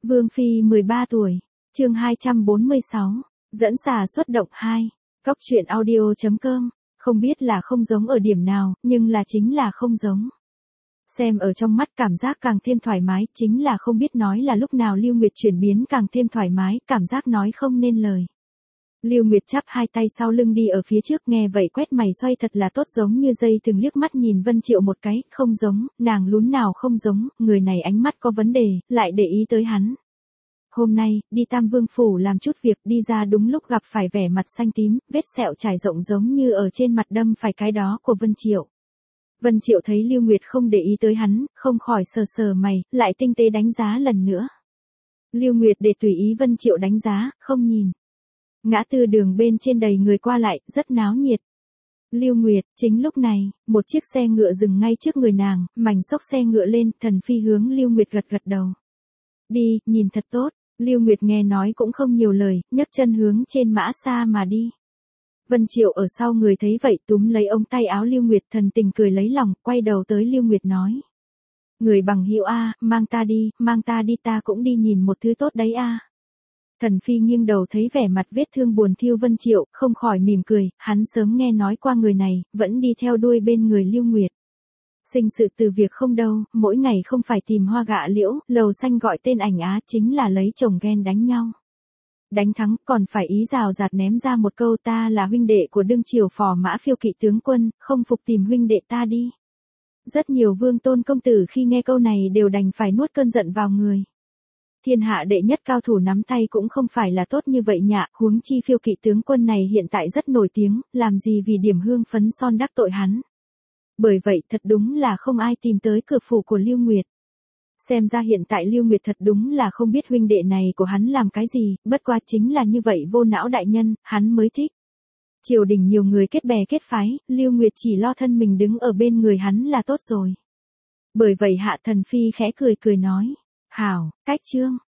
Vương Phi 13 tuổi, chương 246, dẫn xà xuất động 2, Cóc truyện audio.com, không biết là không giống ở điểm nào, nhưng là chính là không giống. Xem ở trong mắt cảm giác càng thêm thoải mái, chính là không biết nói là lúc nào Lưu Nguyệt chuyển biến càng thêm thoải mái, cảm giác nói không nên lời. Lưu Nguyệt chắp hai tay sau lưng đi ở phía trước, nghe vậy quét mày xoay thật là tốt, giống như dây từng liếc mắt nhìn Vân Triệu một cái, không giống, nàng lún nào không giống, người này ánh mắt có vấn đề, lại để ý tới hắn. Hôm nay, đi Tam Vương Phủ làm chút việc, đi ra đúng lúc gặp phải vẻ mặt xanh tím, vết sẹo trải rộng giống như ở trên mặt đâm phải cái đó của Vân Triệu. Vân Triệu thấy Lưu Nguyệt không để ý tới hắn, không khỏi sờ sờ mày, lại tinh tế đánh giá lần nữa. Lưu Nguyệt để tùy ý Vân Triệu đánh giá, không nhìn. Ngã tư đường bên trên đầy người qua lại, rất náo nhiệt. Lưu Nguyệt, chính lúc này, một chiếc xe ngựa dừng ngay trước người nàng, mảnh xốc xe ngựa lên, Thần Phi hướng Lưu Nguyệt gật gật đầu. Đi, nhìn thật tốt. Lưu Nguyệt nghe nói cũng không nhiều lời, nhấc chân hướng trên mã xa mà đi. Vân Triệu ở sau người thấy vậy túm lấy ống tay áo Lưu Nguyệt, thần tình cười lấy lòng, quay đầu tới Lưu Nguyệt nói. Người bằng hữu a, mang ta đi ta cũng đi nhìn một thứ tốt đấy a. Thần Phi nghiêng đầu thấy vẻ mặt vết thương buồn thiêu Vân Triệu, không khỏi mỉm cười, hắn sớm nghe nói qua người này, vẫn đi theo đuôi bên người Lưu Nguyệt. Sinh sự từ việc không đâu, mỗi ngày không phải tìm hoa gạ liễu, lầu xanh gọi tên ảnh á, chính là lấy chồng ghen đánh nhau. Đánh thắng còn phải ý rào rạt ném ra một câu, ta là huynh đệ của đương triều phò mã Phiêu Kỵ tướng quân, không phục tìm huynh đệ ta đi. Rất nhiều vương tôn công tử khi nghe câu này đều đành phải nuốt cơn giận vào người. Thiên hạ đệ nhất cao thủ nắm tay cũng không phải là tốt như vậy nhạ, huống chi Phiêu Kỵ tướng quân này hiện tại rất nổi tiếng, làm gì vì điểm hương phấn son đắc tội hắn. Bởi vậy thật đúng là không ai tìm tới cửa phủ của Lưu Nguyệt. Xem ra hiện tại Lưu Nguyệt thật đúng là không biết huynh đệ này của hắn làm cái gì, bất quá chính là như vậy vô não đại nhân, hắn mới thích. Triều đình nhiều người kết bè kết phái, Lưu Nguyệt chỉ lo thân mình đứng ở bên người hắn là tốt rồi. Bởi vậy Hạ Thần Phi khẽ cười nói, hảo, cách chương,